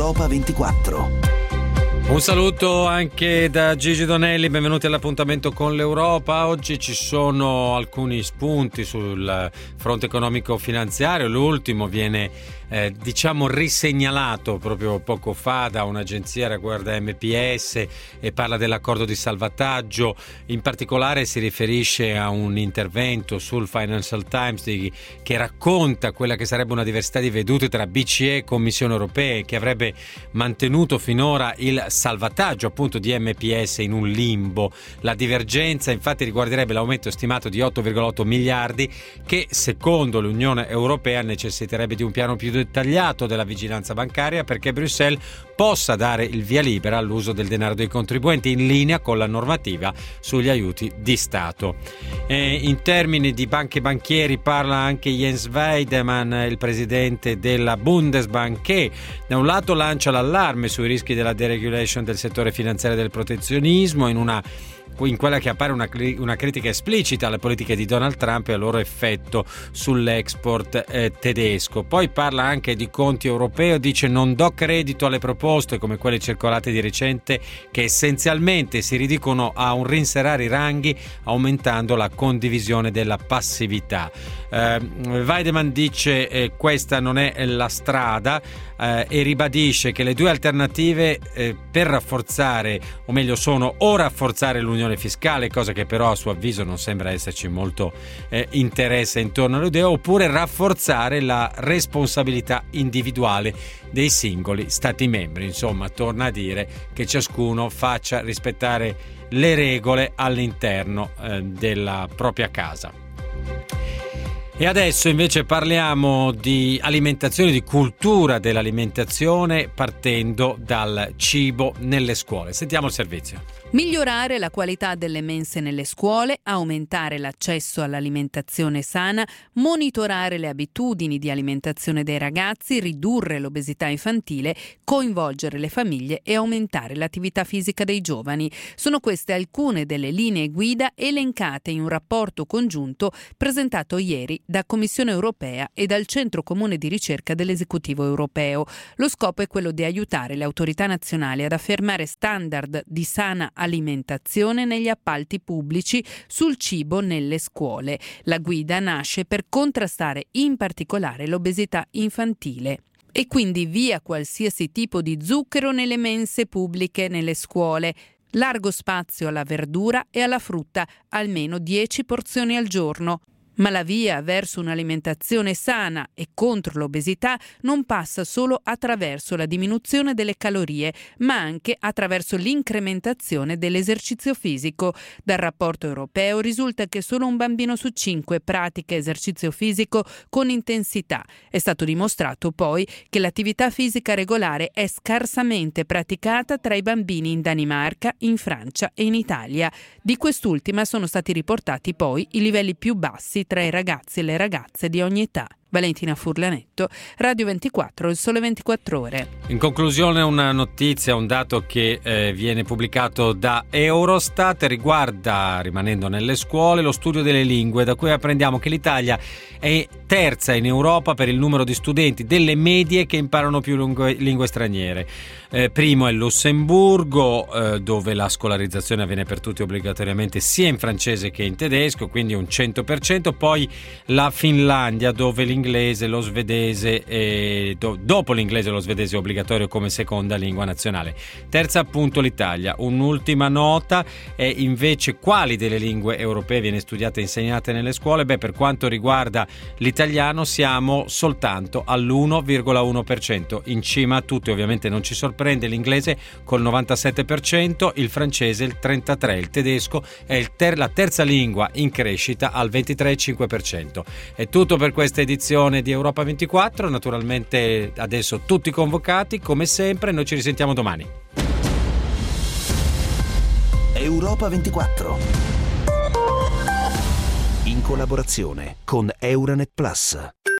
Europa 24. Un saluto anche da Gigi Donelli, benvenuti all'appuntamento con l'Europa. Oggi ci sono alcuni spunti sul fronte economico-finanziario. L'ultimo viene risegnalato proprio poco fa da un'agenzia riguarda MPS e parla dell'accordo di salvataggio. In particolare si riferisce a un intervento sul Financial Times che racconta quella che sarebbe una diversità di vedute tra BCE e Commissione europea, che avrebbe mantenuto finora il salvataggio appunto di MPS in un limbo. La divergenza infatti riguarderebbe l'aumento stimato di 8,8 miliardi che secondo l'Unione Europea necessiterebbe di un piano più dettagliato della vigilanza bancaria perché Bruxelles possa dare il via libera all'uso del denaro dei contribuenti in linea con la normativa sugli aiuti di Stato. In termini di banche e banchieri parla anche Jens Weidemann, il presidente della Bundesbank, che da un lato lancia l'allarme sui rischi della deregulation del settore finanziario e del protezionismo in quella che appare una critica esplicita alle politiche di Donald Trump e al loro effetto sull'export tedesco. Poi parla anche di conti europeo, dice: non do credito alle proposte come quelle circolate di recente che essenzialmente si riducono a un rinserrare i ranghi aumentando la condivisione della passività. Weidemann dice questa non è la strada e ribadisce che le due alternative per rafforzare, o meglio sono o rafforzare l'unione fiscale, cosa che però a suo avviso non sembra esserci molto interesse intorno all'idea, oppure rafforzare la responsabilità individuale dei singoli stati membri. Insomma, torna a dire che ciascuno faccia rispettare le regole all'interno della propria casa. E adesso invece parliamo di alimentazione, di cultura dell'alimentazione, partendo dal cibo nelle scuole. Sentiamo il servizio. Migliorare la qualità delle mense nelle scuole, aumentare l'accesso all'alimentazione sana, monitorare le abitudini di alimentazione dei ragazzi, ridurre l'obesità infantile, coinvolgere le famiglie e aumentare l'attività fisica dei giovani. Sono queste alcune delle linee guida elencate in un rapporto congiunto presentato ieri da Commissione europea e dal Centro Comune di Ricerca dell'Esecutivo europeo. Lo scopo è quello di aiutare le autorità nazionali ad affermare standard di sana alimentazione negli appalti pubblici sul cibo nelle scuole. La guida nasce per contrastare in particolare l'obesità infantile. E quindi via qualsiasi tipo di zucchero nelle mense pubbliche nelle scuole. Largo spazio alla verdura e alla frutta, almeno 10 porzioni al giorno. Ma la via verso un'alimentazione sana e contro l'obesità non passa solo attraverso la diminuzione delle calorie, ma anche attraverso l'incrementazione dell'esercizio fisico. Dal rapporto europeo risulta che solo un bambino su 5 pratica esercizio fisico con intensità. È stato dimostrato poi che l'attività fisica regolare è scarsamente praticata tra i bambini in Danimarca, in Francia e in Italia. Di quest'ultima sono stati riportati poi i livelli più bassi tra i ragazzi e le ragazze di ogni età. Valentina Furlanetto, Radio 24, Il Sole 24 Ore. In conclusione una notizia, un dato che viene pubblicato da Eurostat, riguarda, rimanendo nelle scuole, lo studio delle lingue, da cui apprendiamo che l'Italia è terza in Europa per il numero di studenti delle medie che imparano più lingue straniere. Primo è il Lussemburgo, dove la scolarizzazione avviene per tutti obbligatoriamente sia in francese che in tedesco, quindi un 100%, poi la Finlandia, dove l'inglese, lo svedese e dopo l'inglese e lo svedese è obbligatorio come seconda lingua nazionale. Terza appunto l'Italia. Un'ultima nota è invece quali delle lingue europee viene studiata e insegnata nelle scuole. Per quanto riguarda l'italiano siamo soltanto all'1,1%, in cima a tutti. Ovviamente non ci sorprende l'inglese col 97%, il francese il 33%, il tedesco è la terza lingua in crescita al 23,5%. È tutto per questa edizione di Europa 24, naturalmente adesso tutti convocati come sempre, noi ci risentiamo domani. Europa 24, in collaborazione con Euranet Plus.